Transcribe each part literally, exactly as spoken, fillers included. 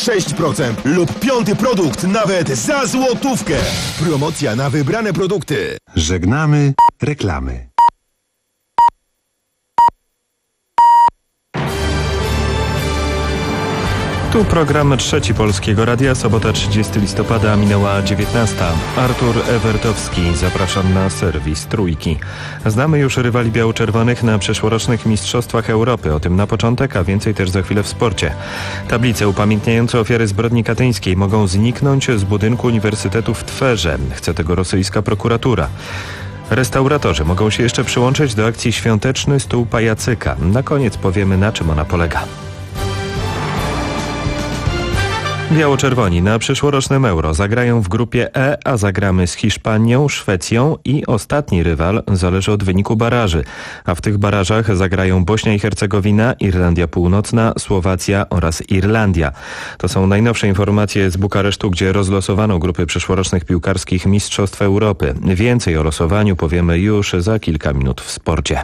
sześć procent lub piąty produkt nawet za złotówkę. Promocja na wybrane produkty. Żegnamy reklamy. Tu program Trzeci Polskiego Radia, sobota trzydziestego listopada, minęła dziewiętnasta. Artur Ewertowski, zapraszam na serwis Trójki. Znamy już rywali biało-czerwonych na przyszłorocznych Mistrzostwach Europy. O tym na początek, a więcej też za chwilę w sporcie. Tablice upamiętniające ofiary zbrodni katyńskiej mogą zniknąć z budynku Uniwersytetu w Twerze. Chce tego rosyjska prokuratura. Restauratorzy mogą się jeszcze przyłączyć do akcji Świąteczny Stół Pajacyka. Na koniec powiemy, na czym ona polega. Biało-czerwoni na przyszłorocznym Euro zagrają w grupie E, a zagramy z Hiszpanią, Szwecją i ostatni rywal zależy od wyniku baraży. A w tych barażach zagrają Bośnia i Hercegowina, Irlandia Północna, Słowacja oraz Irlandia. To są najnowsze informacje z Bukaresztu, gdzie rozlosowano grupy przyszłorocznych piłkarskich Mistrzostw Europy. Więcej o losowaniu powiemy już za kilka minut w sporcie.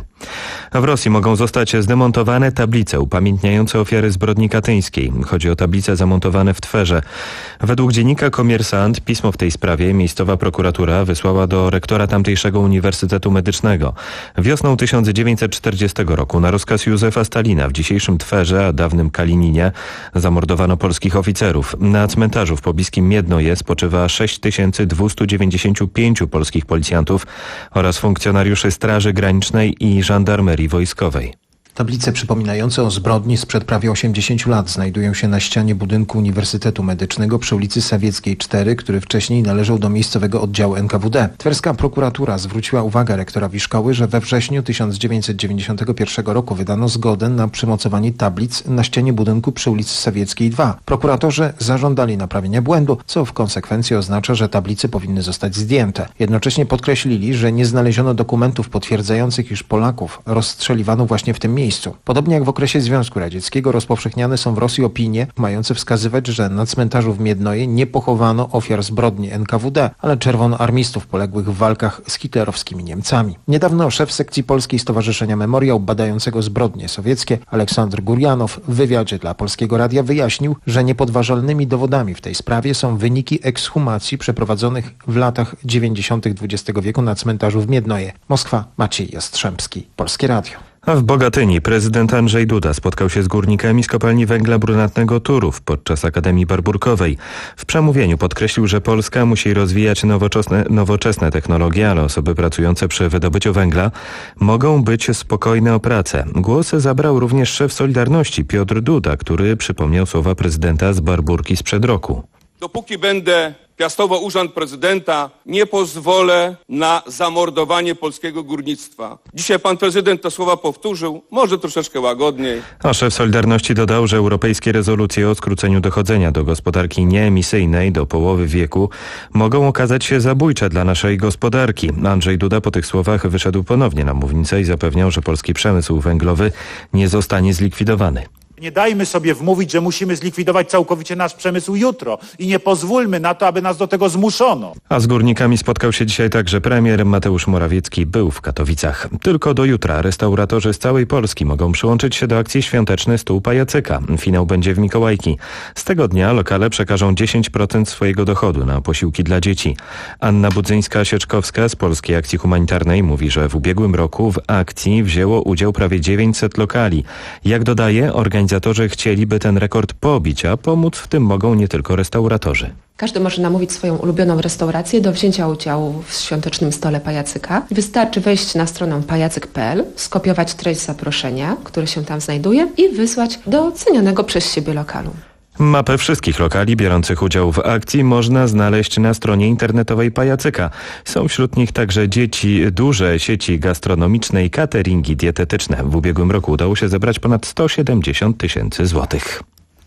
W Rosji mogą zostać zdemontowane tablice upamiętniające ofiary zbrodni katyńskiej. Chodzi o tablice zamontowane w Twerze. Według dziennika Komiersant pismo w tej sprawie miejscowa prokuratura wysłała do rektora tamtejszego Uniwersytetu Medycznego. Wiosną tysiąc dziewięćset czterdziestego roku na rozkaz Józefa Stalina w dzisiejszym Twerze, a dawnym Kalininie, zamordowano polskich oficerów. Na cmentarzu w pobliskim Miednoje spoczywa sześć tysięcy dwieście dziewięćdziesiąt pięć polskich policjantów oraz funkcjonariuszy Straży Granicznej i Żandarmerii Wojskowej. Tablice przypominające o zbrodni sprzed prawie osiemdziesięciu lat znajdują się na ścianie budynku Uniwersytetu Medycznego przy ulicy Sawieckiej cztery, który wcześniej należał do miejscowego oddziału N K W D. Twerska prokuratura zwróciła uwagę rektorowi szkoły, że we wrześniu tysiąc dziewięćset dziewięćdziesiątego pierwszego roku wydano zgodę na przymocowanie tablic na ścianie budynku przy ulicy Sawieckiej dwa. Prokuratorzy zażądali naprawienia błędu, co w konsekwencji oznacza, że tablice powinny zostać zdjęte. Jednocześnie podkreślili, że nie znaleziono dokumentów potwierdzających, iż Polaków rozstrzeliwano właśnie w tym miejscu. Podobnie jak w okresie Związku Radzieckiego rozpowszechniane są w Rosji opinie mające wskazywać, że na cmentarzu w Miednoje nie pochowano ofiar zbrodni N K W D, ale czerwonoarmistów poległych w walkach z hitlerowskimi Niemcami. Niedawno szef sekcji Polskiej Stowarzyszenia Memoriał badającego zbrodnie sowieckie Aleksandr Gurjanow w wywiadzie dla Polskiego Radia wyjaśnił, że niepodważalnymi dowodami w tej sprawie są wyniki ekshumacji przeprowadzonych w latach dziewięćdziesiątych dwudziestego wieku na cmentarzu w Miednoje. Moskwa, Maciej Jastrzębski, Polskie Radio. A w Bogatyni prezydent Andrzej Duda spotkał się z górnikami z kopalni węgla brunatnego Turów podczas Akademii Barburkowej. W przemówieniu podkreślił, że Polska musi rozwijać nowoczesne, nowoczesne technologie, ale osoby pracujące przy wydobyciu węgla mogą być spokojne o pracę. Głos zabrał również szef Solidarności Piotr Duda, który przypomniał słowa prezydenta z Barburki sprzed roku. Dopóki będę piastował urząd prezydenta, nie pozwolę na zamordowanie polskiego górnictwa. Dzisiaj pan prezydent te słowa powtórzył, może troszeczkę łagodniej. A szef Solidarności dodał, że europejskie rezolucje o skróceniu dochodzenia do gospodarki nieemisyjnej do połowy wieku mogą okazać się zabójcze dla naszej gospodarki. Andrzej Duda po tych słowach wyszedł ponownie na mównicę i zapewniał, że polski przemysł węglowy nie zostanie zlikwidowany. Nie dajmy sobie wmówić, że musimy zlikwidować całkowicie nasz przemysł jutro i nie pozwólmy na to, aby nas do tego zmuszono. A z górnikami spotkał się dzisiaj także premier Mateusz Morawiecki. Był w Katowicach. Tylko do jutra restauratorzy z całej Polski mogą przyłączyć się do akcji Świąteczny Stół Pajacyka. Finał będzie w Mikołajki. Z tego dnia lokale przekażą dziesięć procent swojego dochodu na posiłki dla dzieci. Anna Budzyńska-Sieczkowska z Polskiej Akcji Humanitarnej mówi, że w ubiegłym roku w akcji wzięło udział prawie dziewięćset lokali. Jak dodaje, organizacja Organizatorzy chcieliby ten rekord pobić, a pomóc w tym mogą nie tylko restauratorzy. Każdy może namówić swoją ulubioną restaurację do wzięcia udziału w świątecznym stole pajacyka. Wystarczy wejść na stronę pajacyk kropka p l, skopiować treść zaproszenia, które się tam znajduje i wysłać do cenionego przez siebie lokalu. Mapę wszystkich lokali biorących udział w akcji można znaleźć na stronie internetowej Pajacyka. Są wśród nich także dzieci, duże sieci gastronomiczne i cateringi dietetyczne. W ubiegłym roku udało się zebrać ponad sto siedemdziesiąt tysięcy złotych.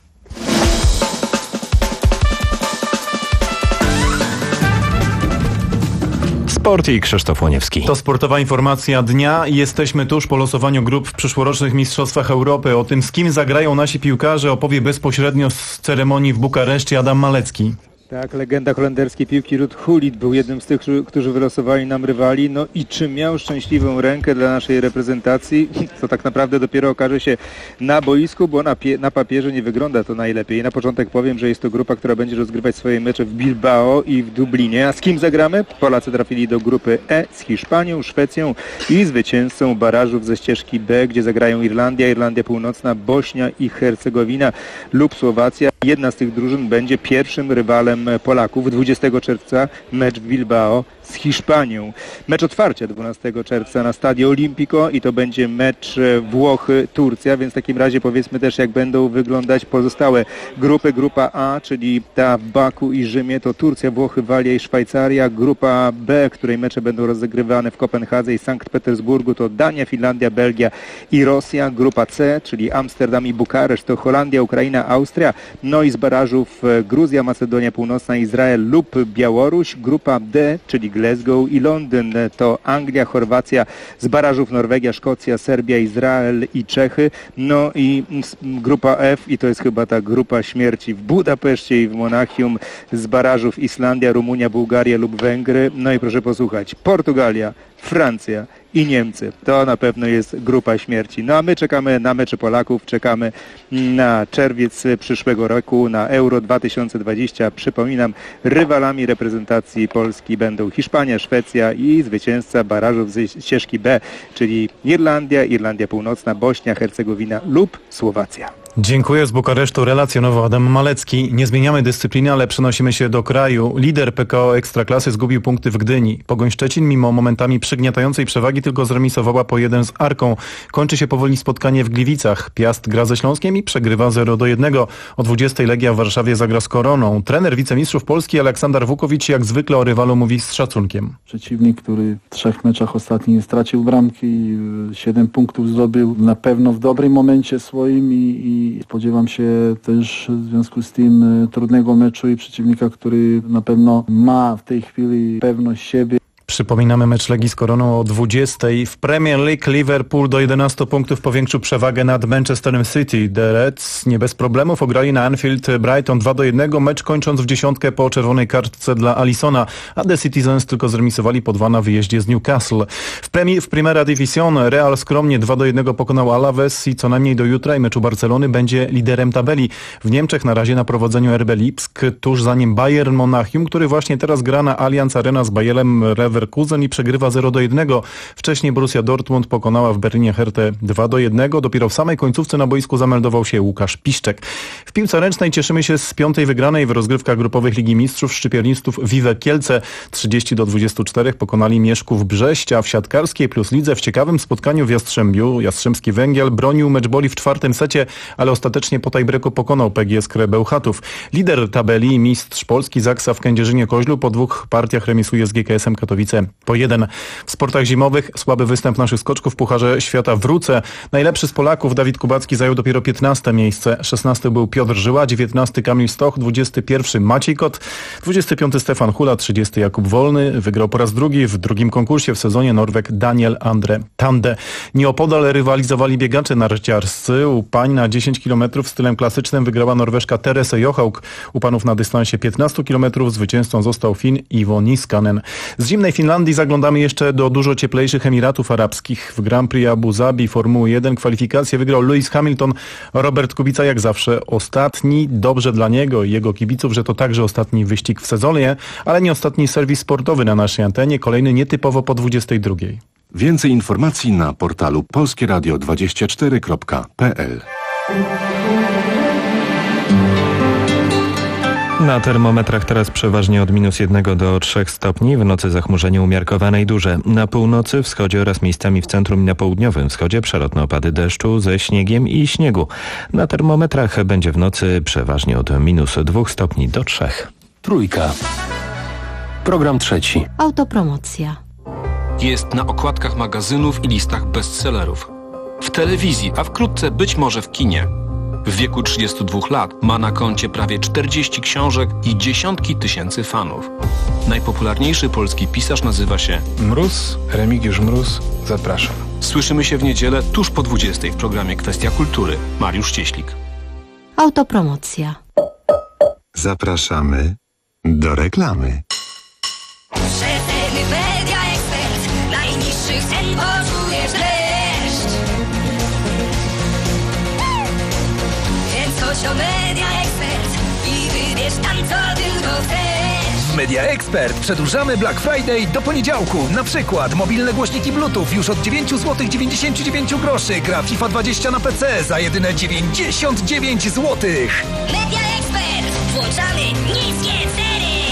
Sport i Krzysztof Łoniewski. To sportowa informacja dnia. Jesteśmy tuż po losowaniu grup w przyszłorocznych Mistrzostwach Europy. O tym, z kim zagrają nasi piłkarze, opowie bezpośrednio z ceremonii w Bukareszcie Adam Malecki. Tak, legenda holenderskiej piłki Ruud Gullit był jednym z tych, którzy wylosowali nam rywali. No i czy miał szczęśliwą rękę dla naszej reprezentacji? To tak naprawdę dopiero okaże się na boisku, bo na, pie- na papierze nie wygląda to najlepiej. Na początek powiem, że jest to grupa, która będzie rozgrywać swoje mecze w Bilbao i w Dublinie. A z kim zagramy? Polacy trafili do grupy E z Hiszpanią, Szwecją i zwycięzcą barażów ze ścieżki B, gdzie zagrają Irlandia, Irlandia Północna, Bośnia i Hercegowina lub Słowacja. Jedna z tych drużyn będzie pierwszym rywalem Polaków. dwudziestego czerwca mecz w Bilbao z Hiszpanią. Mecz otwarcia dwunastego czerwca na Stadio Olimpico i to będzie mecz Włochy-Turcja, więc w takim razie powiedzmy też, jak będą wyglądać pozostałe grupy. Grupa A, czyli ta w Baku i Rzymie, to Turcja, Włochy, Walia i Szwajcaria. Grupa B, której mecze będą rozegrywane w Kopenhadze i Sankt Petersburgu, to Dania, Finlandia, Belgia i Rosja. Grupa C, czyli Amsterdam i Bukareszt, to Holandia, Ukraina, Austria. No i z barażów Gruzja, Macedonia Północna, Izrael lub Białoruś. Grupa D, czyli Glasgow i Londyn, to Anglia, Chorwacja, z barażów Norwegia, Szkocja, Serbia, Izrael i Czechy. No i grupa F, i to jest chyba ta grupa śmierci, w Budapeszcie i w Monachium, z barażów Islandia, Rumunia, Bułgaria lub Węgry. No i proszę posłuchać, Portugalia, Francja i Niemcy. To na pewno jest grupa śmierci. No a my czekamy na mecze Polaków, czekamy na czerwiec przyszłego roku, na Euro dwa tysiące dwadzieścia. Przypominam, rywalami reprezentacji Polski będą Hiszpania, Szwecja i zwycięzca barażów ze ścieżki B, czyli Irlandia, Irlandia Północna, Bośnia, Hercegowina lub Słowacja. Dziękuję. Z Bukaresztu relacjonował Adam Malecki. Nie zmieniamy dyscypliny, ale przenosimy się do kraju. Lider P K O Ekstraklasy zgubił punkty w Gdyni. Pogoń Szczecin mimo momentami przygniatającej przewagi tylko zremisowała po jeden z Arką. Kończy się powoli spotkanie w Gliwicach. Piast gra ze Śląskiem i przegrywa zero do jednego. O dwudziestej Legia w Warszawie zagra z Koroną. Trener wicemistrzów Polski Aleksander Wukowicz jak zwykle o rywalu mówi z szacunkiem. Przeciwnik, który w trzech meczach ostatnich stracił bramki, siedem punktów zdobył na pewno w dobrym momencie swoim i, i spodziewam się też w związku z tym trudnego meczu i przeciwnika, który na pewno ma w tej chwili pewność siebie. Przypominamy mecz Legii z Koroną o dwudziestej. W Premier League Liverpool do jedenastu punktów powiększył przewagę nad Manchesterem City. The Reds nie bez problemów ograli na Anfield Brighton dwa do jednego, mecz kończąc w dziesiątkę po czerwonej kartce dla Alisona, a The Citizens tylko zremisowali po dwa na wyjeździe z Newcastle. W, premi- w Primera División Real skromnie dwa do jednego pokonał Alaves i co najmniej do jutra i meczu Barcelony będzie liderem tabeli. W Niemczech na razie na prowadzeniu R B Lipsk, tuż za nim Bayern Monachium, który właśnie teraz gra na Allianz Arena z Bayerem Leverkusen i przegrywa zero do jednego. Wcześniej Borussia Dortmund pokonała w Berlinie Hertę dwa do jednego. Dopiero w samej końcówce na boisku zameldował się Łukasz Piszczek. W piłce ręcznej cieszymy się z piątej wygranej w rozgrywkach grupowych Ligi Mistrzów szczypiornistów Vive Kielce. trzydzieści do dwudziestu czterech pokonali Mieszków Brześć, a w siatkarskiej plus lidze w ciekawym spotkaniu w Jastrzębiu Jastrzębski Węgiel bronił meczboli w czwartym secie, ale ostatecznie po tiebreaku pokonał P G S K Bełchatów. Lider tabeli, mistrz Polski Zaksa w Kędzierzynie-Koźlu po dwóch partiach remisuje z G K S-em Katowice po jeden. W sportach zimowych słaby występ naszych skoczków w Pucharze Świata w Ruce. Najlepszy z Polaków Dawid Kubacki zajął dopiero piętnaste miejsce. szesnasty był Piotr Żyła, dziewiętnasty Kamil Stoch, dwudziesty pierwszy Maciej Kot, dwudziesty piąty Stefan Hula, trzydziesty Jakub Wolny. Wygrał po raz drugi w drugim konkursie w sezonie Norweg Daniel Andre Tande. Nieopodal rywalizowali biegacze narciarscy. U pań na dziesięć kilometrów stylem klasycznym wygrała Norweżka Terese Johaug. U panów na dystansie piętnastu kilometrów zwycięzcą został Fin Ivo Niskanen. Z zimnej Finlandii zaglądamy jeszcze do dużo cieplejszych Emiratów Arabskich. W Grand Prix Abu Zabi Formuły jeden kwalifikacje wygrał Lewis Hamilton. Robert Kubica jak zawsze ostatni. Dobrze dla niego i jego kibiców, że to także ostatni wyścig w sezonie, ale nie ostatni serwis sportowy na naszej antenie. Kolejny nietypowo po dwudziestej drugiej. Więcej informacji na portalu polskie radio dwadzieścia cztery kropka p l. Na termometrach teraz przeważnie od minus jednego do trzech stopni, w nocy zachmurzenie umiarkowane i duże. Na północy, wschodzie oraz miejscami w centrum i na południowym wschodzie przelotne opady deszczu ze śniegiem i śniegu. Na termometrach będzie w nocy przeważnie od minus dwóch stopni do trzech. Trójka. Program trzeci. Autopromocja. Jest na okładkach magazynów i listach bestsellerów. W telewizji, a wkrótce być może w kinie. W wieku trzydziestu dwóch lat ma na koncie prawie czterdzieści książek i dziesiątki tysięcy fanów. Najpopularniejszy polski pisarz nazywa się Mróz, Remigiusz Mróz. Zapraszam. Słyszymy się w niedzielę tuż po dwudziestej w programie Kwestia Kultury. Mariusz Cieślik. Autopromocja. Zapraszamy do reklamy. Przeceny Media Expert. Najniższych cen poczujesz dreszcz. Więc chodź o Media Expert i wybierz tam, co tylko chcesz. W Media Expert przedłużamy Black Friday do poniedziałku. Na przykład mobilne głośniki Bluetooth już od dziewięć złotych dziewięćdziesiąt dziewięć groszy. Gra FIFA dwadzieścia na P C za jedyne dziewięćdziesiąt dziewięć złotych. Media Expert. Włączamy niskie ceny.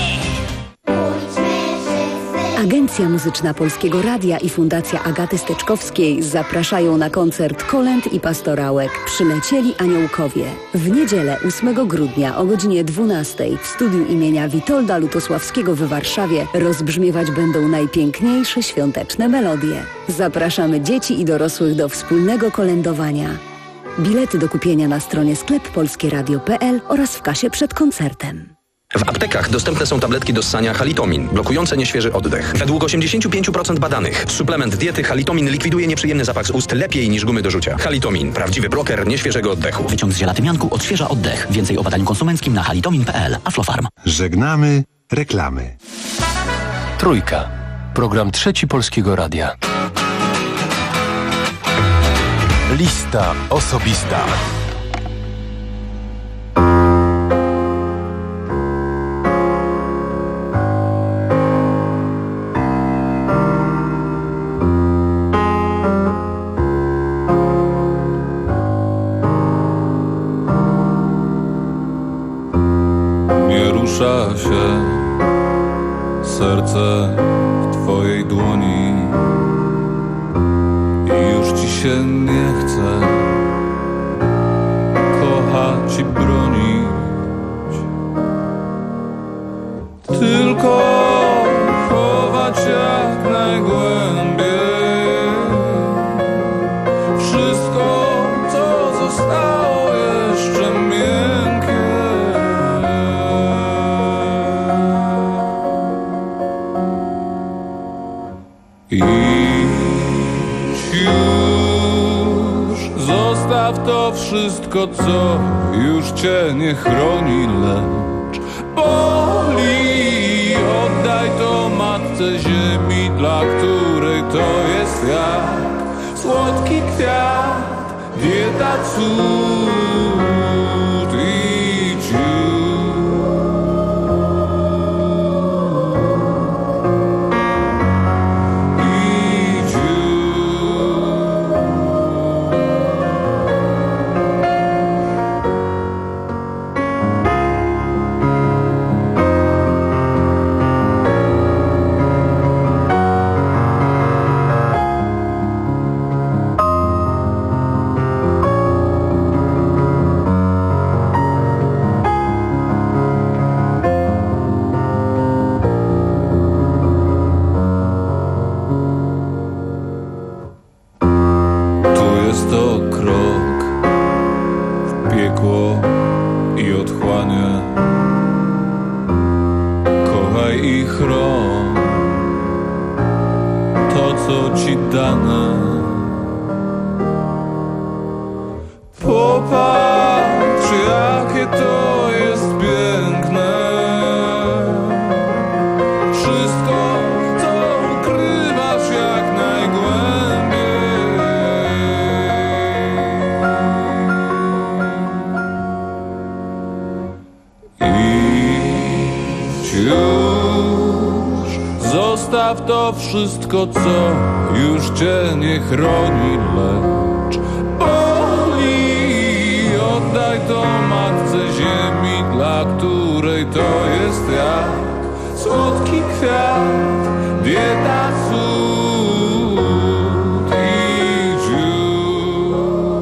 Agencja Muzyczna Polskiego Radia i Fundacja Agaty Steczkowskiej zapraszają na koncert kolęd i pastorałek Przylecieli Aniołkowie. W niedzielę ósmego grudnia o godzinie dwunastej w studiu imienia Witolda Lutosławskiego w Warszawie rozbrzmiewać będą najpiękniejsze świąteczne melodie. Zapraszamy dzieci i dorosłych do wspólnego kolędowania. Bilety do kupienia na stronie sklep polskieradio kropka p l oraz w kasie przed koncertem. W aptekach dostępne są tabletki do ssania Halitomin, blokujące nieświeży oddech. Według osiemdziesiąt pięć procent badanych suplement diety Halitomin likwiduje nieprzyjemny zapach z ust lepiej niż gumy do rzucia. Halitomin, prawdziwy bloker nieświeżego oddechu. Wyciąg z zielatymianku odświeża oddech. Więcej o badaniu konsumenckim na halitomin kropka p l. Aflofarm. Żegnamy reklamy. Trójka. Program Trzeci Polskiego Radia. Lista osobista. Rusza się serce w twojej dłoni i już ci się nie chce kochać i bronić, tylko chować jak najgłębiej wszystko, co zostało jeszcze miękkie. Idź już, zostaw to wszystko, co już cię nie chroni, lecz boli. Oddaj to matce ziemi, dla której to jest jak słodki kwiat, dieta cud. Idź już. Popatrz, jakie to jest piękne. Wszystko, co ukrywasz jak najgłębiej. Idź już, zostaw to wszystko, co już cię nie chroni, lecz oddaj to matce ziemi, dla której to jest jak słodki kwiat, dieta cud. Idź już.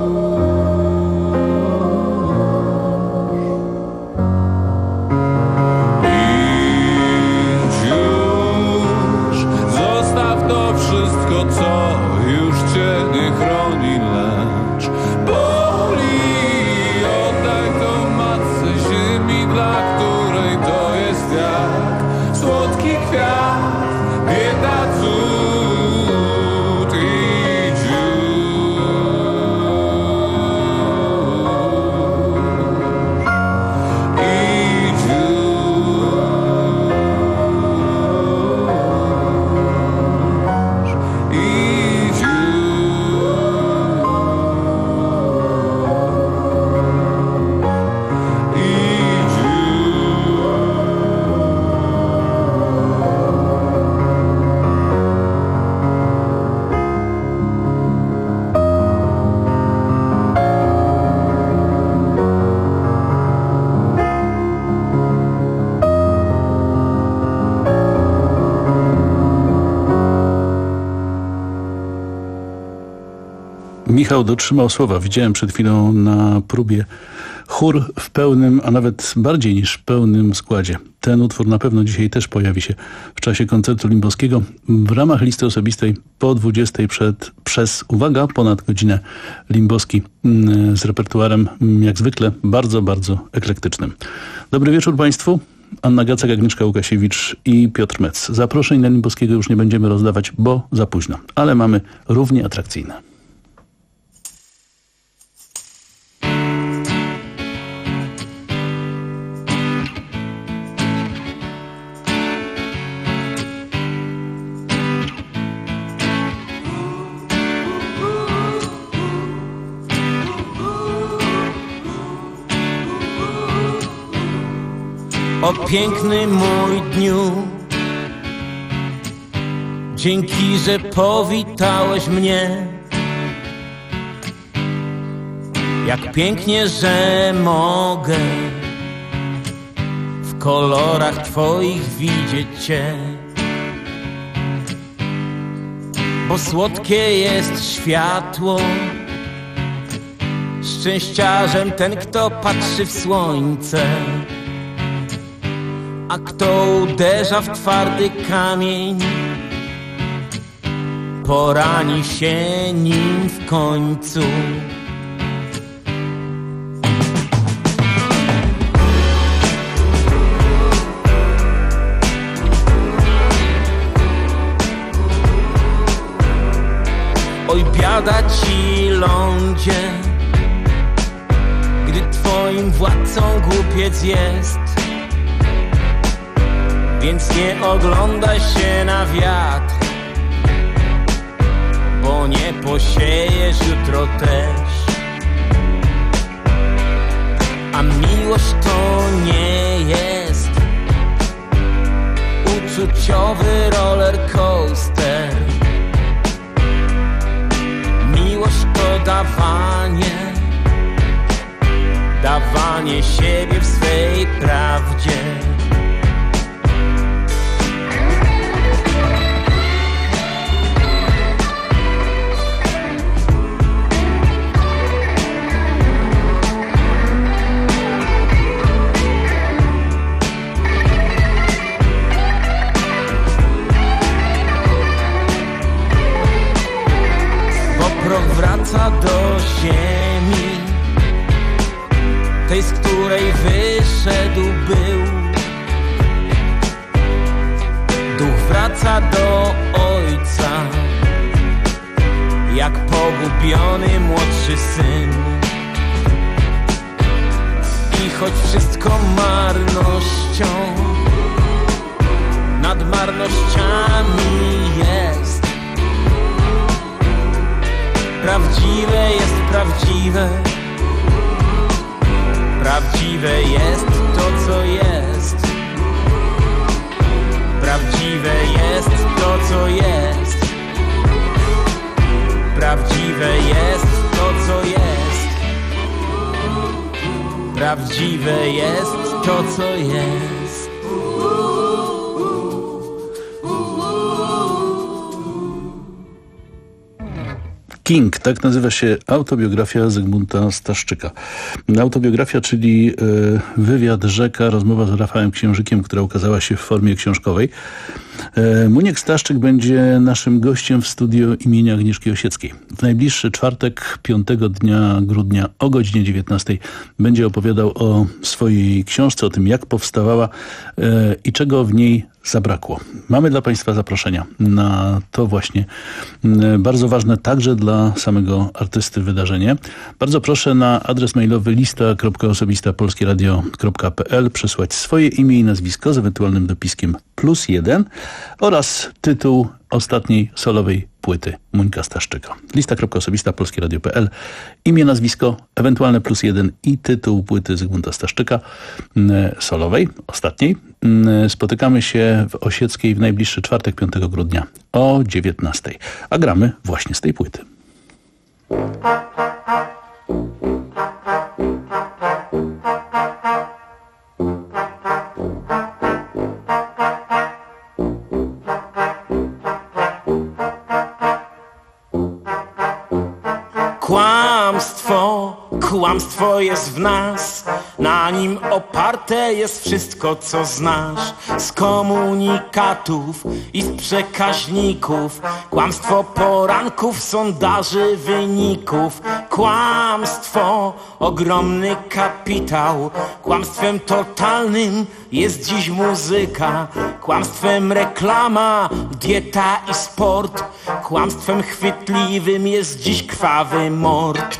Idź już, zostaw to wszystko, co już cię nie chroni, lecz dla której to jest jak słodki kwiat, bieda cud. Michał dotrzymał słowa. Widziałem przed chwilą na próbie chór w pełnym, a nawet bardziej niż pełnym składzie. Ten utwór na pewno dzisiaj też pojawi się w czasie koncertu Limbowskiego w ramach listy osobistej po dwudziestej przed, przez, uwaga, ponad godzinę Limbowski z repertuarem jak zwykle bardzo, bardzo eklektycznym. Dobry wieczór Państwu. Anna Gacek, Agnieszka Łukasiewicz i Piotr Metz. Zaproszeń na Limbowskiego już nie będziemy rozdawać, bo za późno, ale mamy równie atrakcyjne. O piękny mój dniu, dzięki, że powitałeś mnie. Jak pięknie, że mogę w kolorach twoich widzieć cię. Bo słodkie jest światło, szczęściarzem ten, kto patrzy w słońce. A kto uderza w twardy kamień, porani się nim w końcu. Oj, biada ci, lądzie, gdy twoim władcą głupiec jest. Więc nie oglądaj się na wiatr, bo nie posiejesz jutro też. A miłość to nie jest uczuciowy roller coaster. Miłość to dawanie, dawanie siebie w swej prawdzie. Wraca do ziemi, tej, z której wyszedł był. Duch wraca do Ojca, jak pogubiony młodszy syn. I choć wszystko marnością, nad marnościami jest. Prawdziwe jest prawdziwe, prawdziwe jest to, co jest. Prawdziwe jest to, co jest. Prawdziwe jest to, co jest. Prawdziwe jest to, co jest. King, tak nazywa się autobiografia Zygmunta Staszczyka. Autobiografia, czyli y, wywiad rzeka, rozmowa z Rafałem Księżykiem, która ukazała się w formie książkowej. Y, Muniek Staszczyk będzie naszym gościem w studio imienia Agnieszki Osieckiej. W najbliższy czwartek, piątego dnia grudnia o godzinie dziewiętnastej będzie opowiadał o swojej książce, o tym, jak powstawała y, i czego w niej zabrakło. Mamy dla Państwa zaproszenia na to właśnie bardzo ważne także dla samego artysty wydarzenie. Bardzo proszę na adres mailowy lista kropka osobista polskie radio kropka p l przesłać swoje imię i nazwisko z ewentualnym dopiskiem plus jeden oraz tytuł ostatniej solowej płyty Muńka Staszczyka. lista kropka osobista polskie radio kropka p l, imię, nazwisko, ewentualne plus jeden i tytuł płyty Zygmunta Staszczyka solowej, ostatniej. Spotykamy się w Osieckiej w najbliższy czwartek, piątego grudnia o dziewiętnastej. A gramy właśnie z tej płyty. Kłamstwo jest w nas, na nim oparte jest wszystko, co znasz. Z komunikatów i z przekaźników, kłamstwo poranków, sondaży, wyników. Kłamstwo, ogromny kapitał. Kłamstwem totalnym jest dziś muzyka. Kłamstwem reklama, dieta i sport. Kłamstwem chwytliwym jest dziś krwawy mord.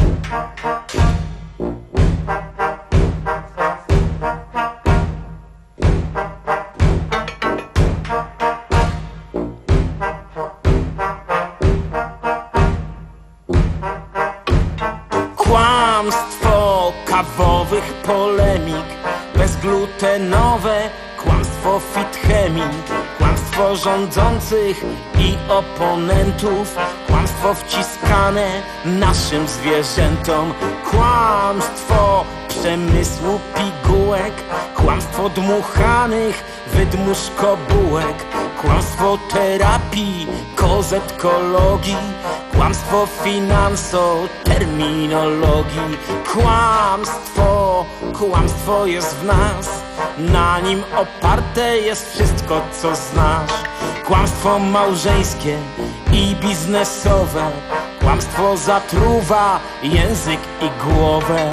Kłamstwo kawowych polemik, bezglutenowe, kłamstwo fit chemii, kłamstwo rządzących i oponentów, kłamstwo wciskane naszym zwierzętom, kłamstwo przemysłu pigułek, kłamstwo dmuchanych wydmuszko bułek, kłamstwo terapii, kozetkologii, kłamstwo finansoterminologii. Kłamstwo, kłamstwo jest w nas, na nim oparte jest wszystko, co znasz. Kłamstwo małżeńskie i biznesowe, kłamstwo zatruwa język i głowę.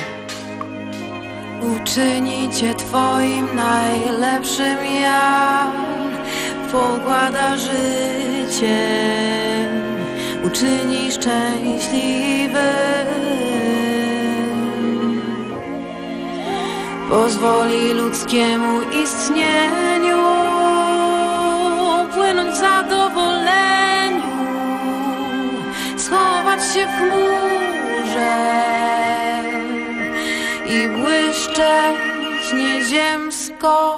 Uczyni cię twoim najlepszym ja, pokłada życie, uczyni szczęśliwy, pozwoli ludzkiemu istnieniu płynąć w zadowoleniu, schować się w chmurze i błyszczeć nieziemsko.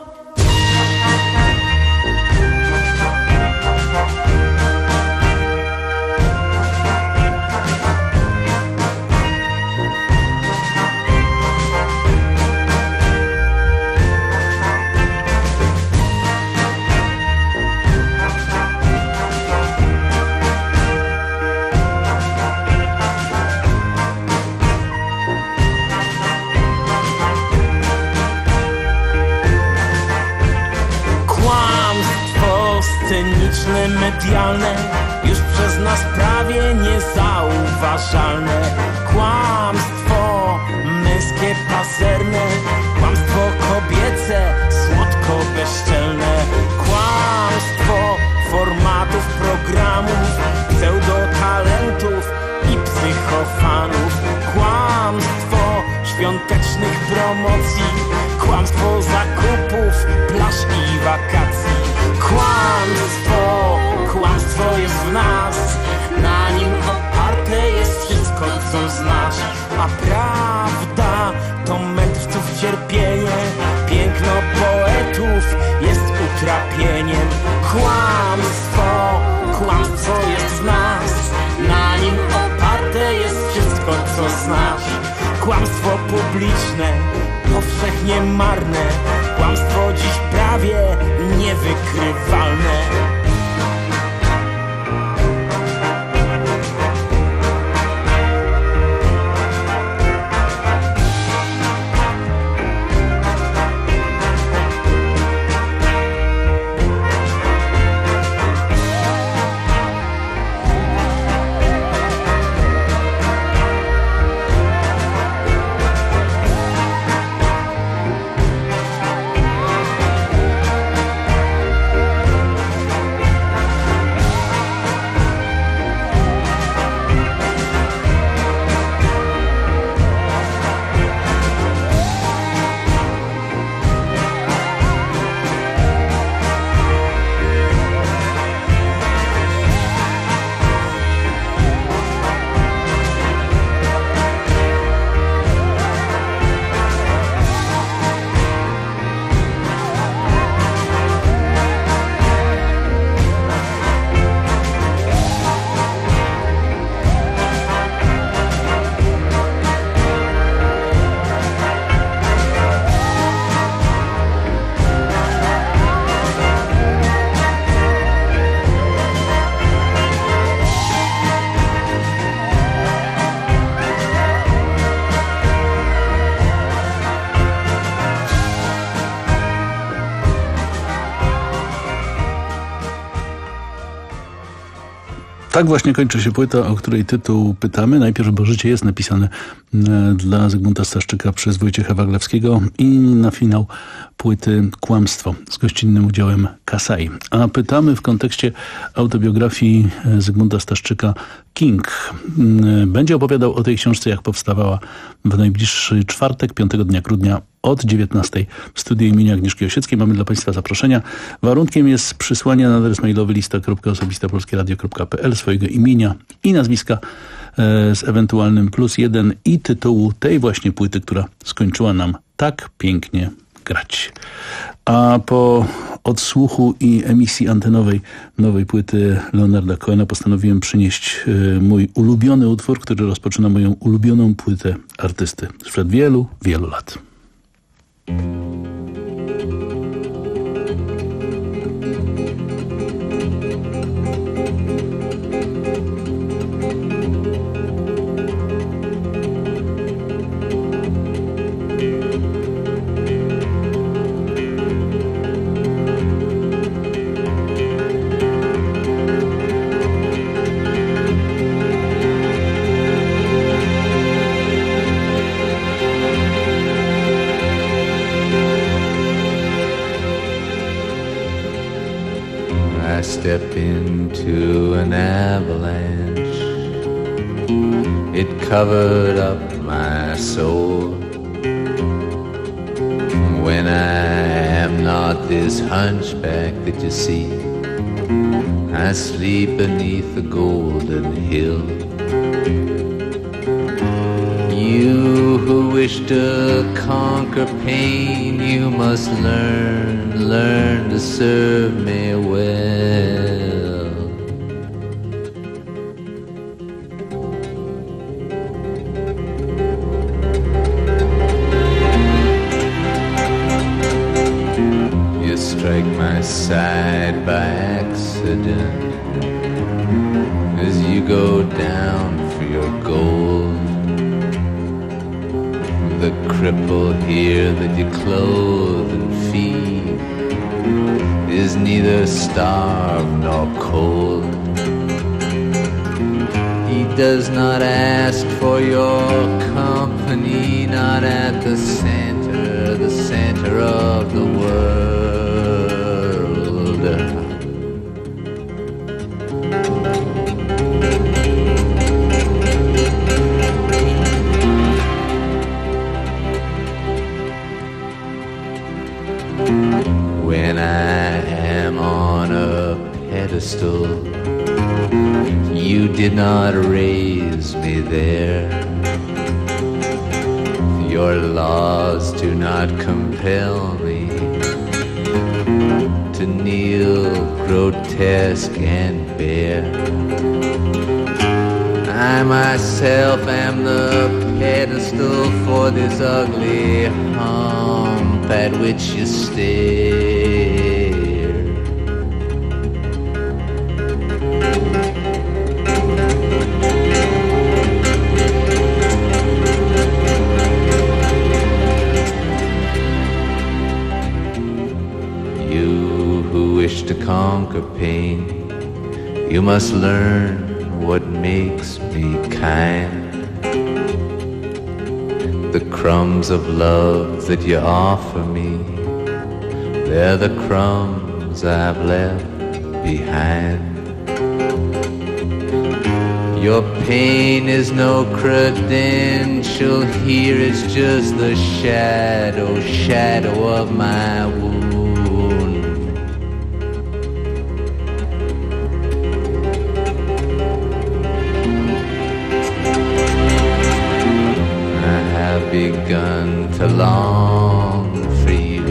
Sceniczne, medialne, już przez nas prawie niezauważalne. Kłamstwo męskie, pazerne, kłamstwo kobiece, słodko bezczelne. Kłamstwo formatów, programów, pseudotalentów i psychofanów. Kłamstwo świątecznych promocji, kłamstwo zakupów, plaż i wakacji. Kłamstwo, kłamstwo jest w nas, na nim oparte jest wszystko, co znasz. A prawda to mędrców cierpienie, piękno poetów jest utrapieniem. Kłamstwo, kłamstwo jest w nas, na nim oparte jest wszystko, co znasz. Kłamstwo publiczne, powszechnie marne, kłamstwo dziś prawie niewykrywalne. Tak właśnie kończy się płyta, o której tytuł pytamy. Najpierw, bo życie jest napisane dla Zygmunta Staszczyka przez Wojciecha Waglewskiego i na finał płyty Kłamstwo z gościnnym udziałem Kasai. A pytamy w kontekście autobiografii Zygmunta Staszczyka King. Będzie opowiadał o tej książce, jak powstawała w najbliższy czwartek, piątego dnia grudnia od dziewiętnastej w studiu imienia Agnieszki Osieckiej. Mamy dla Państwa zaproszenia. Warunkiem jest przysłanie na adres mailowy lista kropka osobista polskie radio kropka p l swojego imienia i nazwiska e, z ewentualnym plus jeden i tytułu tej właśnie płyty, która skończyła nam tak pięknie grać. A po odsłuchu i emisji antenowej nowej płyty Leonarda Cohena postanowiłem przynieść e, mój ulubiony utwór, który rozpoczyna moją ulubioną płytę artysty sprzed wielu, wielu lat. Step into an avalanche. It covered up my soul. When I am not this hunchback that you see, I sleep beneath the golden hill. You who wish to conquer pain, you must learn, learn to serve me well. You strike my side by accident as you go down for your gold. The cripple here that you clothe and feed is neither starved nor cold. He does not ask for your company, not at the center, the center of the world. When I am on a pedestal, you did not raise me there. Your laws do not compel me to kneel grotesque and bare. I myself am the pedestal for this ugly hump at which you stare. You who wish to conquer pain, you must learn what makes me kind. The crumbs of love that you offer me, they're the crumbs I've left behind. Your pain is no credential here, it's just the shadow, shadow of my wound. Begun to long for you,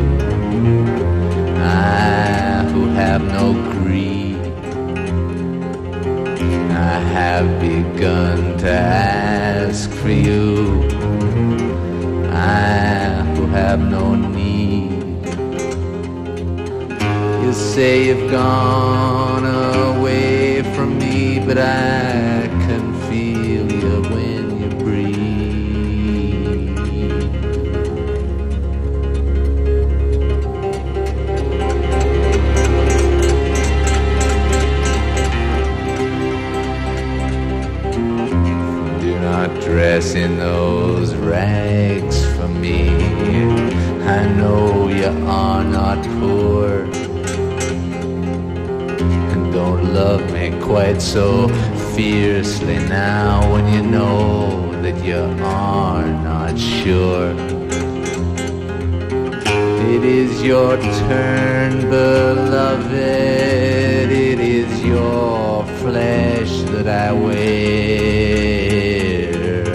I who have no greed. I have begun to ask for you, I who have no need. You say you've gone away from me, but I can feel you when you breathe. you are not poor. And don't love me quite so fiercely now when you know that you are not sure. It is your turn, beloved, it is your flesh that I wear.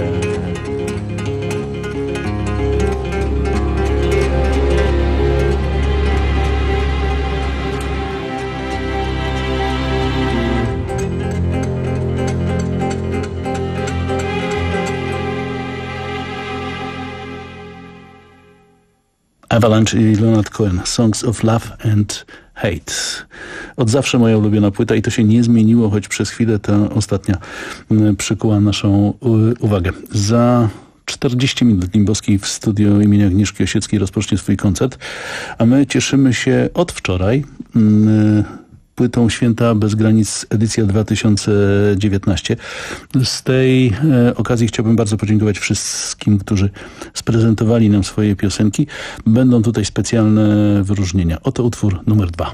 Avalanche i Leonard Cohen, Songs of Love and Hate. Od zawsze moja ulubiona płyta i to się nie zmieniło, choć przez chwilę ta ostatnia przykuła naszą uwagę. Za czterdzieści minut Limbowski w studio imienia Agnieszki Osieckiej rozpocznie swój koncert, a my cieszymy się od wczoraj płytą Święta bez granic edycja dwa tysiące dziewiętnaście. Z tej e, okazji chciałbym bardzo podziękować wszystkim, którzy sprezentowali nam swoje piosenki. Będą tutaj specjalne wyróżnienia. Oto utwór numer dwa.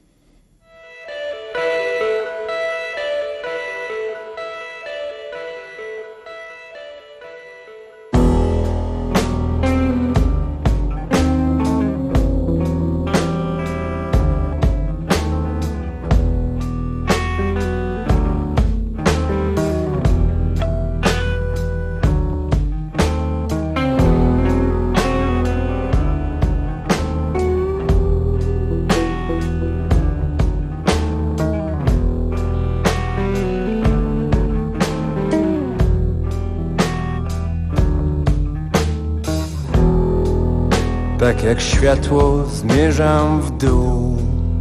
Tak jak światło zmierzam w dół,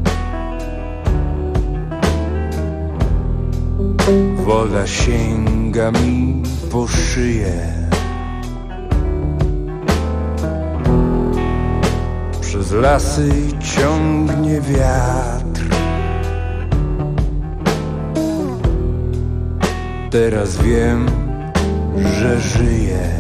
woda sięga mi po szyję. Przez lasy ciągnie wiatr. Teraz wiem, że żyję.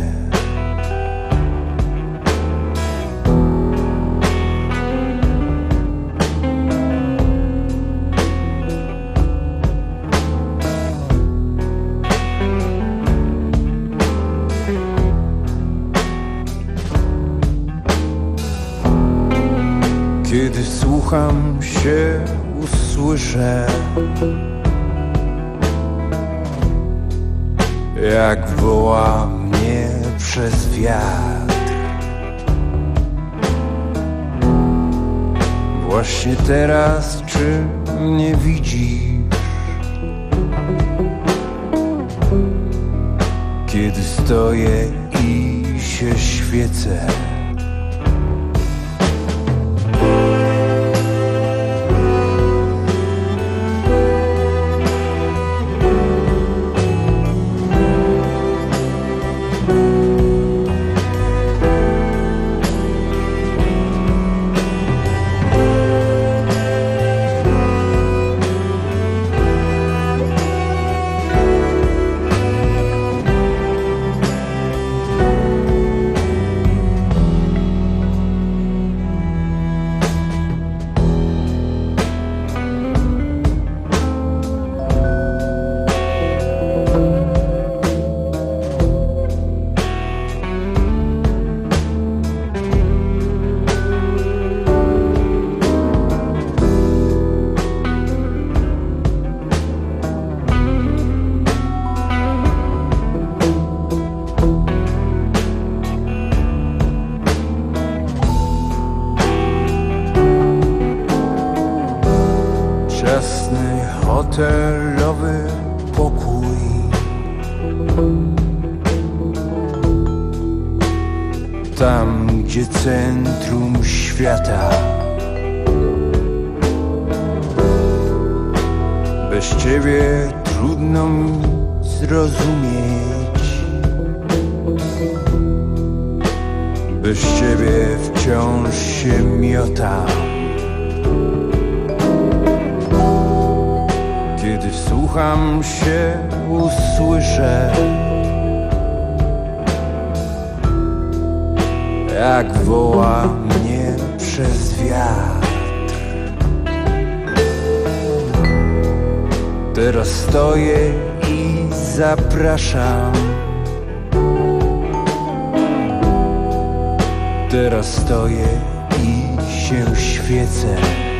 Kiedy słucham się, usłyszę, jak woła mnie przez wiatr. Właśnie teraz, czy mnie widzisz? Kiedy stoję i się świecę. Ciasny hotelowy pokój, tam gdzie centrum świata. Bez ciebie trudno mi zrozumieć, bez ciebie wciąż się miota. Kiedy słucham się, usłyszę, jak woła mnie przez wiatr. Teraz stoję i zapraszam. Teraz stoję i się świecę.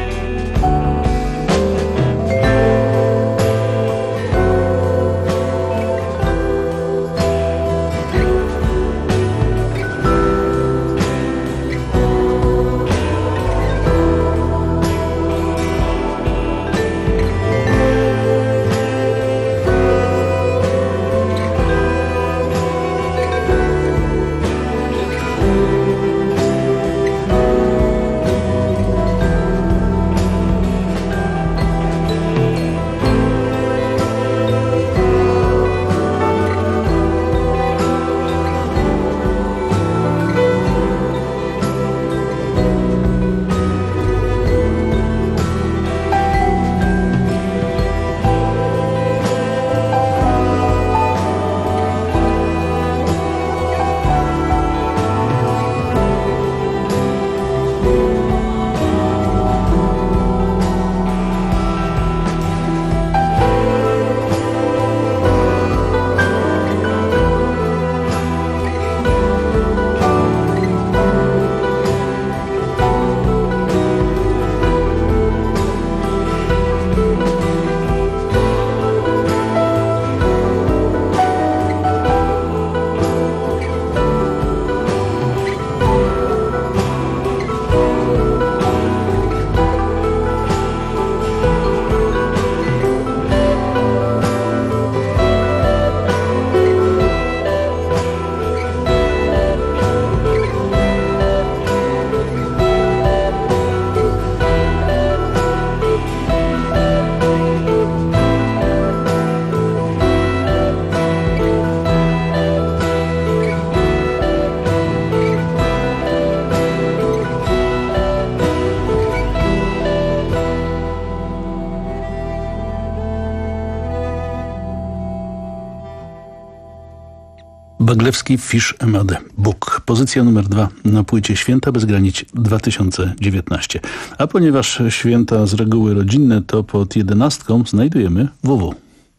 Baglewski, Fish Emade Bóg. Pozycja numer dwa na płycie Święta bez granic dwa tysiące dziewiętnaście. A ponieważ święta z reguły rodzinne, to pod jedenastką znajdujemy W W.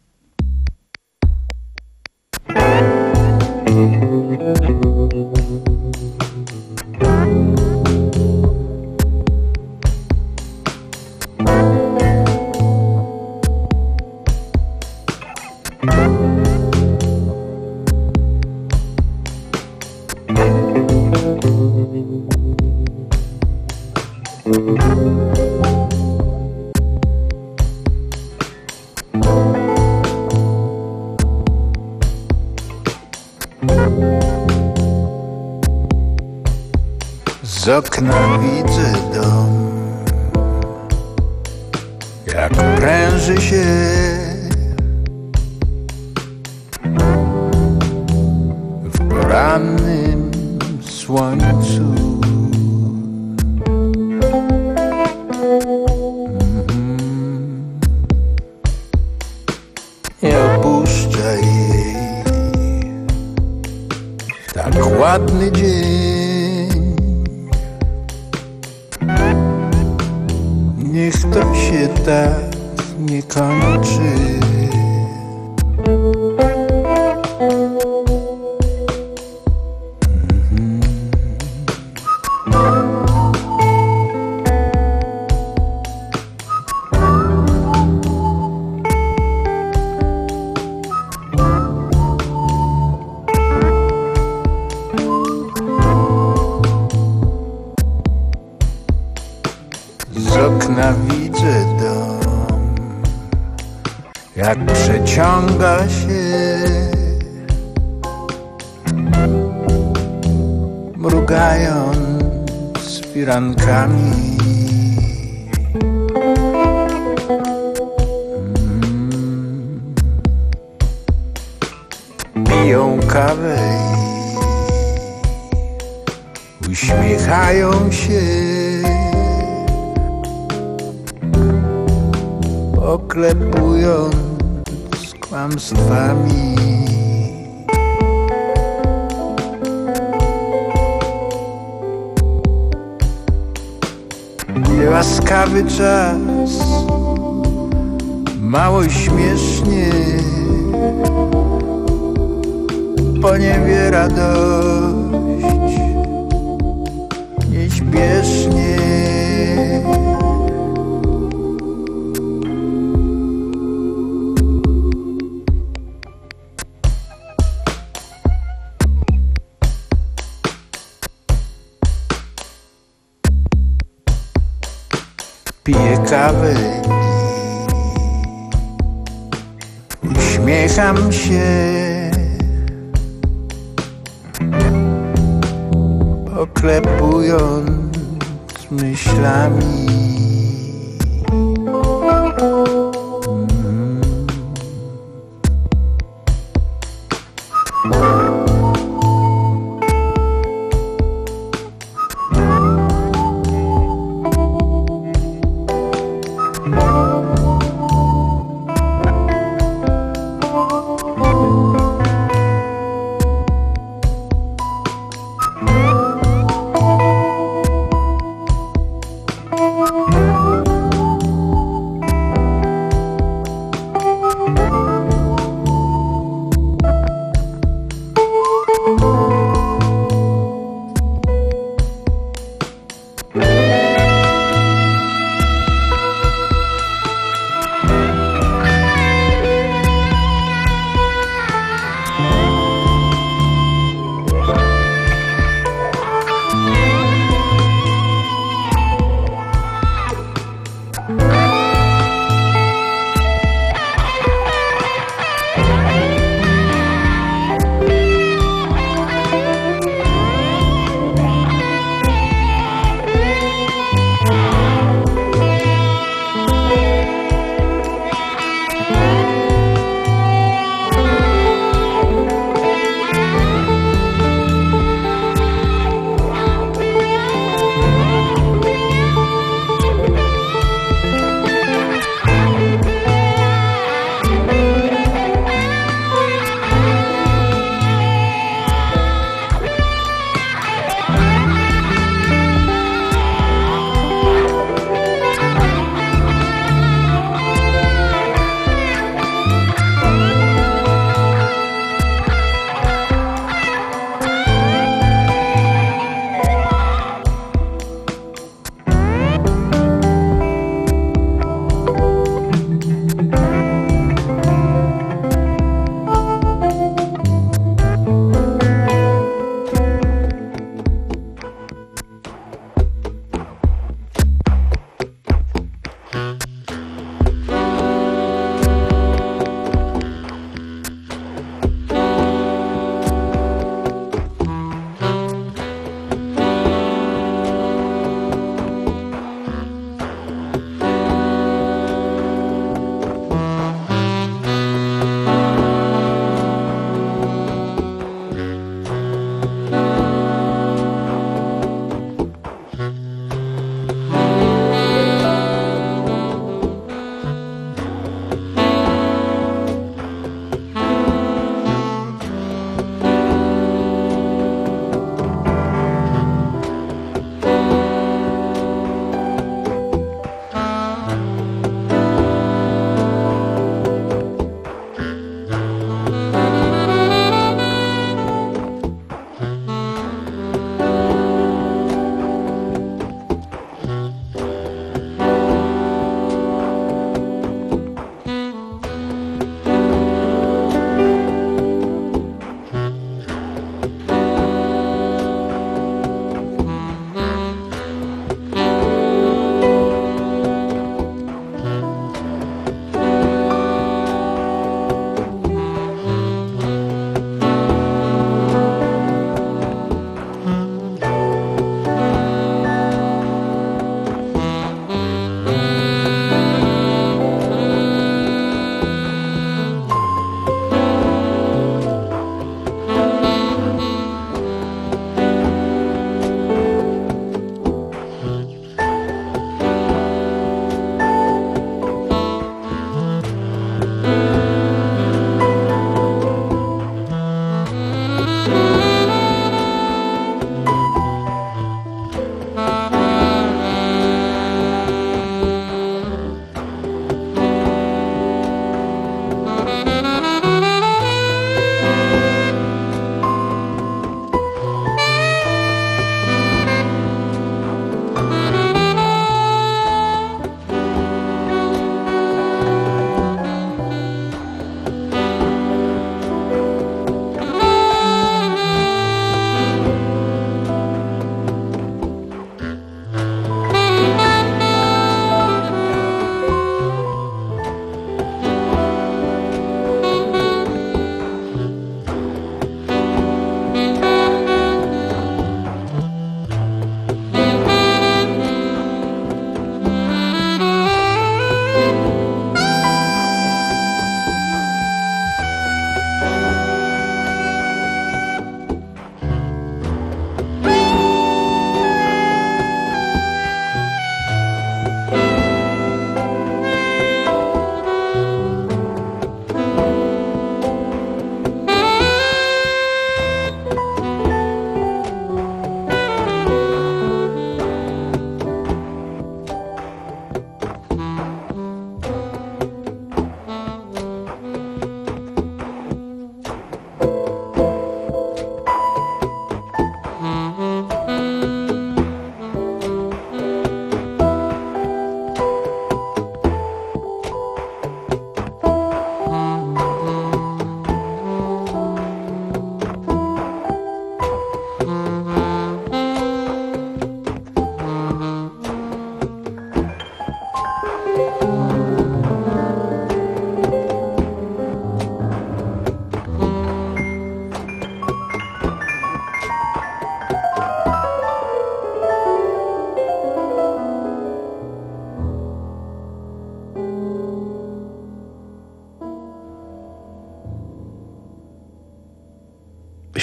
Z okna widzę dom, jak pręży się w porannym słońcu. Mm-hmm. Nie opuszczaj jej w tak ładny dzień. Niech to się tak nie kończy. Mm-hmm. Z okna widzę dom, jak przeciąga się, mrugając firankami. Mm. Piją kawę i uśmiechają się, oklepując kłamstwami. łaskawy czas, mało i śmiesznie poniewiera dość, nieśpiesznie. Piję kawę, uśmiecham się, oklepując myślami.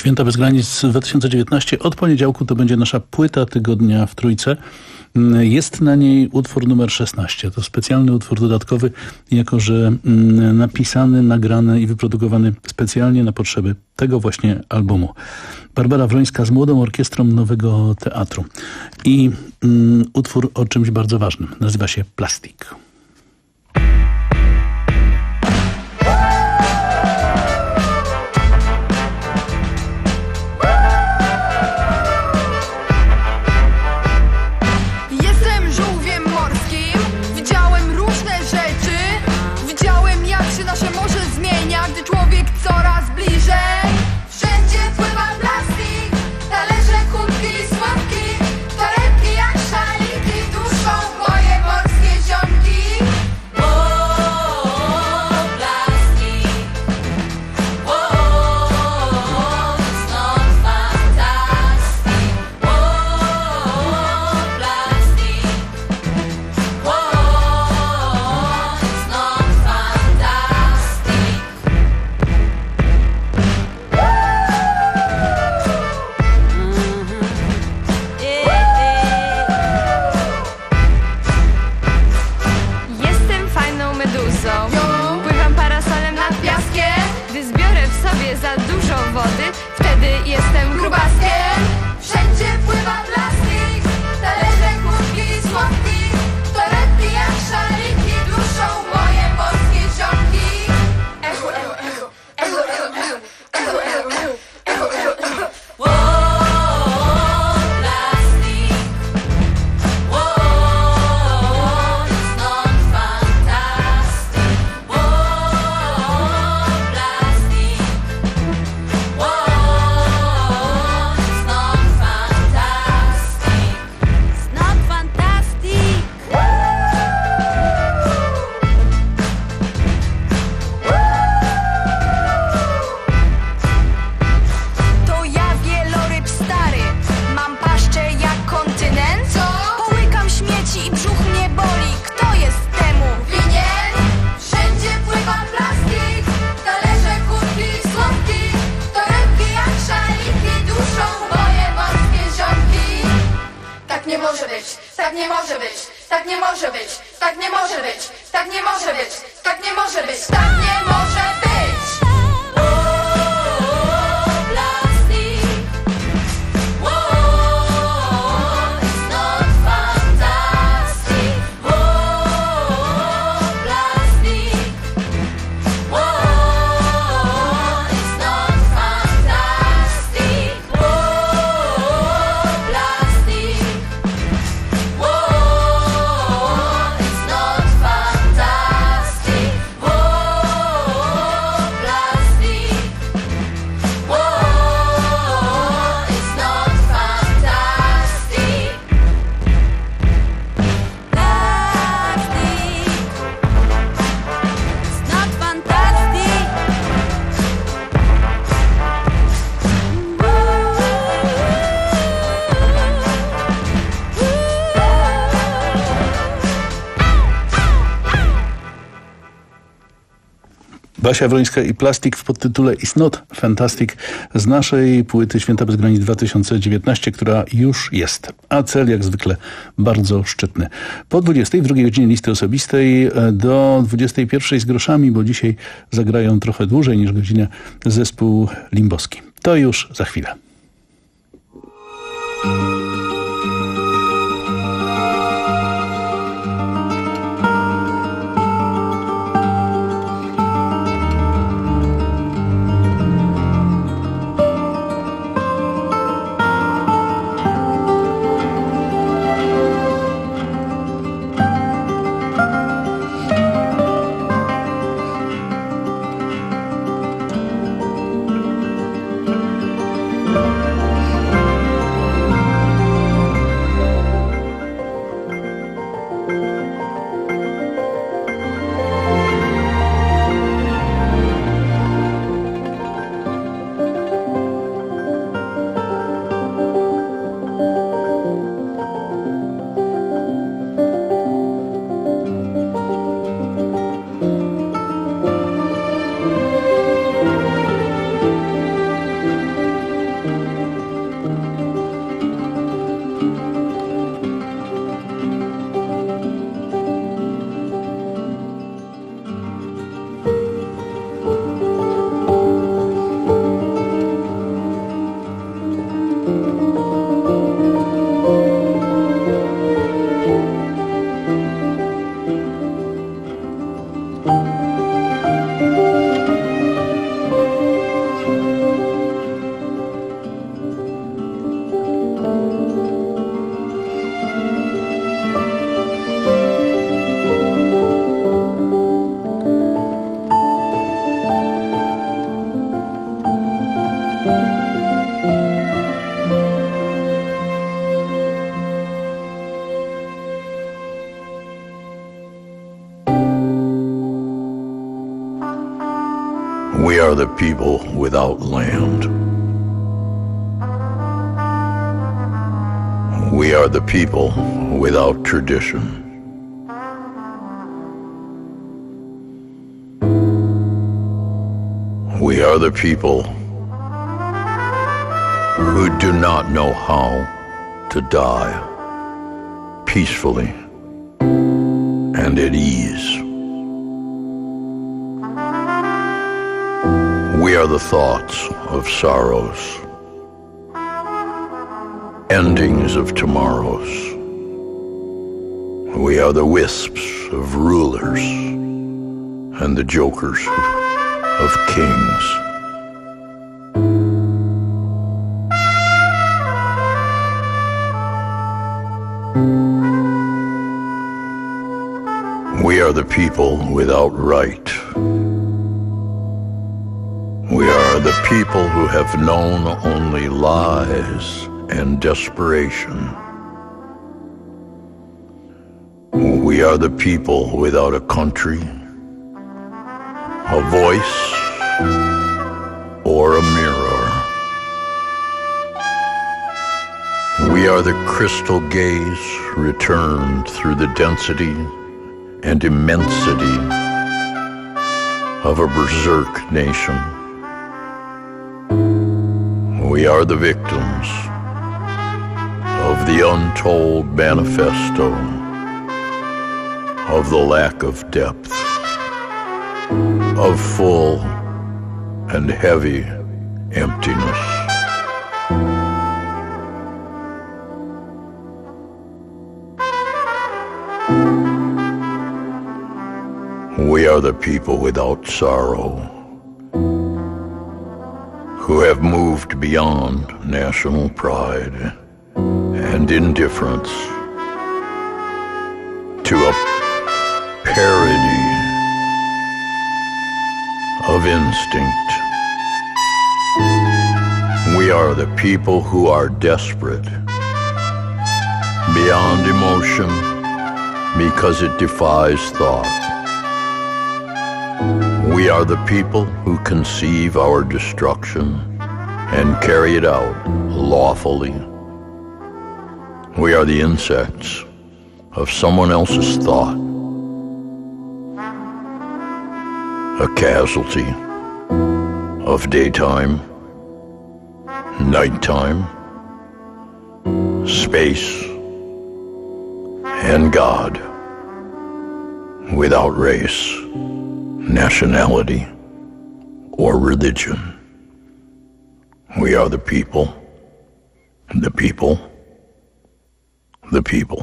Święta bez granic dwa tysiące dziewiętnaście. Od poniedziałku to będzie nasza płyta tygodnia w Trójce. Jest na niej utwór numer szesnaście. To specjalny utwór dodatkowy, jako że napisany, nagrany i wyprodukowany specjalnie na potrzeby tego właśnie albumu. Barbara Wrońska z Młodą Orkiestrą Nowego Teatru. I um, utwór o czymś bardzo ważnym. Nazywa się Plastik. Basia Wrońska i Plastik w podtytule It's Not Fantastic z naszej płyty Święta bez granic dwa tysiące dziewiętnaście, która już jest. A cel jak zwykle bardzo szczytny. Po dwudziestej, w drugiej godzinie listy osobistej do dwudziestej pierwszej z groszami, bo dzisiaj zagrają trochę dłużej niż godzinę zespół Limboski. To już za chwilę. We are the people without land. We are the people without tradition. We are the people who do not know how to die peacefully and at ease. We are the thoughts of sorrows, endings of tomorrows. We are the wisps of rulers and the jokers of kings. We are the people without right. We are the people who have known only lies and desperation. We are the people without a country, a voice, or a mirror. We are the crystal gaze returned through the density and immensity of a berserk nation. We are the victims of the untold manifesto of the lack of depth, of full and heavy emptiness. We are the people without sorrow, who have moved beyond national pride and indifference to a parody of instinct. We are the people who are desperate beyond emotion because it defies thought. We are the people who conceive our destruction and carry it out lawfully. We are the insects of someone else's thought, a casualty of daytime, nighttime, space, and God, without race, nationality, or religion. We are the people, the people, the people.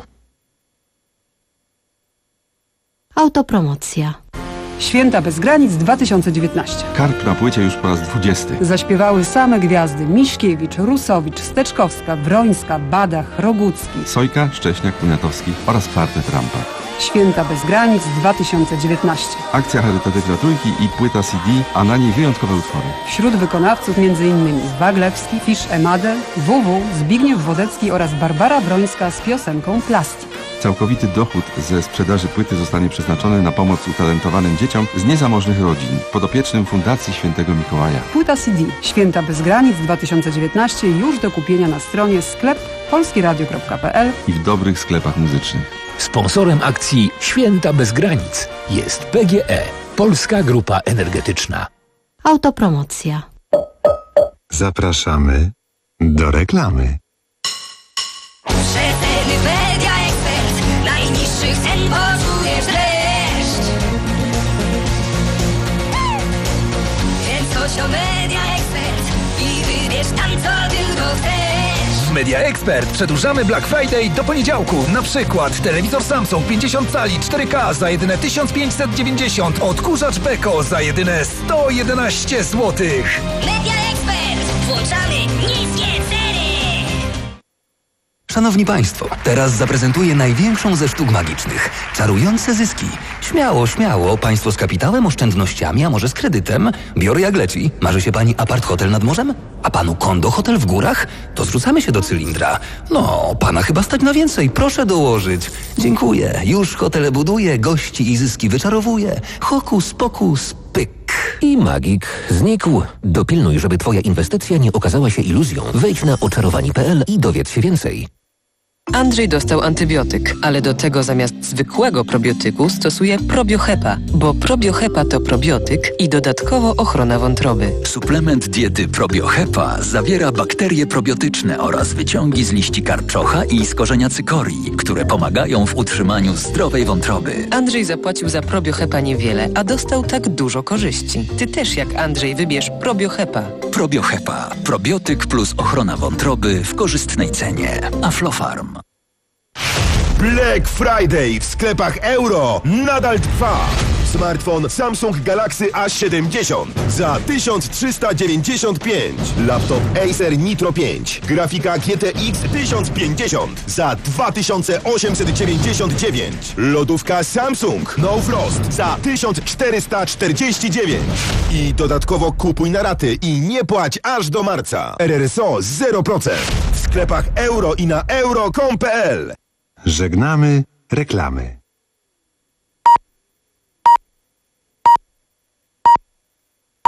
Autopromocja. Święta bez granic dwa tysiące dziewiętnaście. Karp na płycie już po raz dwudziesty. Zaśpiewały same gwiazdy: Miśkiewicz, Rusowicz, Steczkowska, Wrońska, Badach, Rogucki. Sojka, Szcześniak, Poniatowski oraz kwartet Rampa. Święta bez granic dwa tysiące dziewiętnaście. Akcja charytatywna Trójki i płyta C D, a na niej wyjątkowe utwory. Wśród wykonawców m.in. Waglewski, Fisz Emadel, W W, Zbigniew Wodecki oraz Barbara Brońska z piosenką Plastik. Całkowity dochód ze sprzedaży płyty zostanie przeznaczony na pomoc utalentowanym dzieciom z niezamożnych rodzin, podopiecznym Fundacji Świętego Mikołaja. Płyta C D Święta bez granic dwa tysiące dziewiętnaście już do kupienia na stronie sklep polskieradio kropka p l i w dobrych sklepach muzycznych. Sponsorem akcji Święta bez granic jest P G E, Polska Grupa Energetyczna. Autopromocja. Zapraszamy do reklamy. Przeceny Media Expert. Najniższych cen poczujesz dreszcz. Więc chodź do Media Expert i wybierz tam, co tylko chcesz. W Media Expert przedłużamy Black Friday do poniedziałku. Na przykład telewizor Samsung pięćdziesiąt cali cztery K za jedyne tysiąc pięćset dziewięćdziesiąt, odkurzacz Beko za jedyne sto jedenaście złotych. Media Expert. Włączamy niskie ceny. Szanowni Państwo, teraz zaprezentuję największą ze sztuk magicznych. Czarujące zyski. Śmiało, śmiało. Państwo z kapitałem, oszczędnościami, a może z kredytem? Biorę jak leci. Marzy się Pani apart hotel nad morzem? A Panu kondo hotel w górach? To zrzucamy się do cylindra. No, Pana chyba stać na więcej. Proszę dołożyć. Dziękuję. Już hotele buduję, gości i zyski wyczarowuję. Hokus pokus pyk. I magik znikł. Dopilnuj, żeby twoja inwestycja nie okazała się iluzją. Wejdź na oczarowani kropka p l i dowiedz się więcej. Andrzej dostał antybiotyk, ale do tego zamiast zwykłego probiotyku stosuje probiohepa, bo probiohepa to probiotyk i dodatkowo ochrona wątroby. Suplement diety probiohepa zawiera bakterie probiotyczne oraz wyciągi z liści karczocha i z korzenia cykorii, które pomagają w utrzymaniu zdrowej wątroby. Andrzej zapłacił za probiohepa niewiele, a dostał tak dużo korzyści. Ty też jak Andrzej wybierz probiohepa. Probiohepa. Probiotyk plus ochrona wątroby w korzystnej cenie. Aflofarm. Black Friday w sklepach Euro nadal trwa. Smartfon Samsung Galaxy A siedemdziesiąt za tysiąc trzysta dziewięćdziesiąt pięć. Laptop Acer Nitro pięć. Grafika G T X tysiąc pięćdziesiąt za dwa tysiące osiemset dziewięćdziesiąt dziewięć. Lodówka Samsung No Frost za tysiąc czterysta czterdzieści dziewięć. I dodatkowo kupuj na raty i nie płać aż do marca. R R S O zero procent. W sklepach Euro i na euro kropka com kropka p l. Żegnamy reklamy.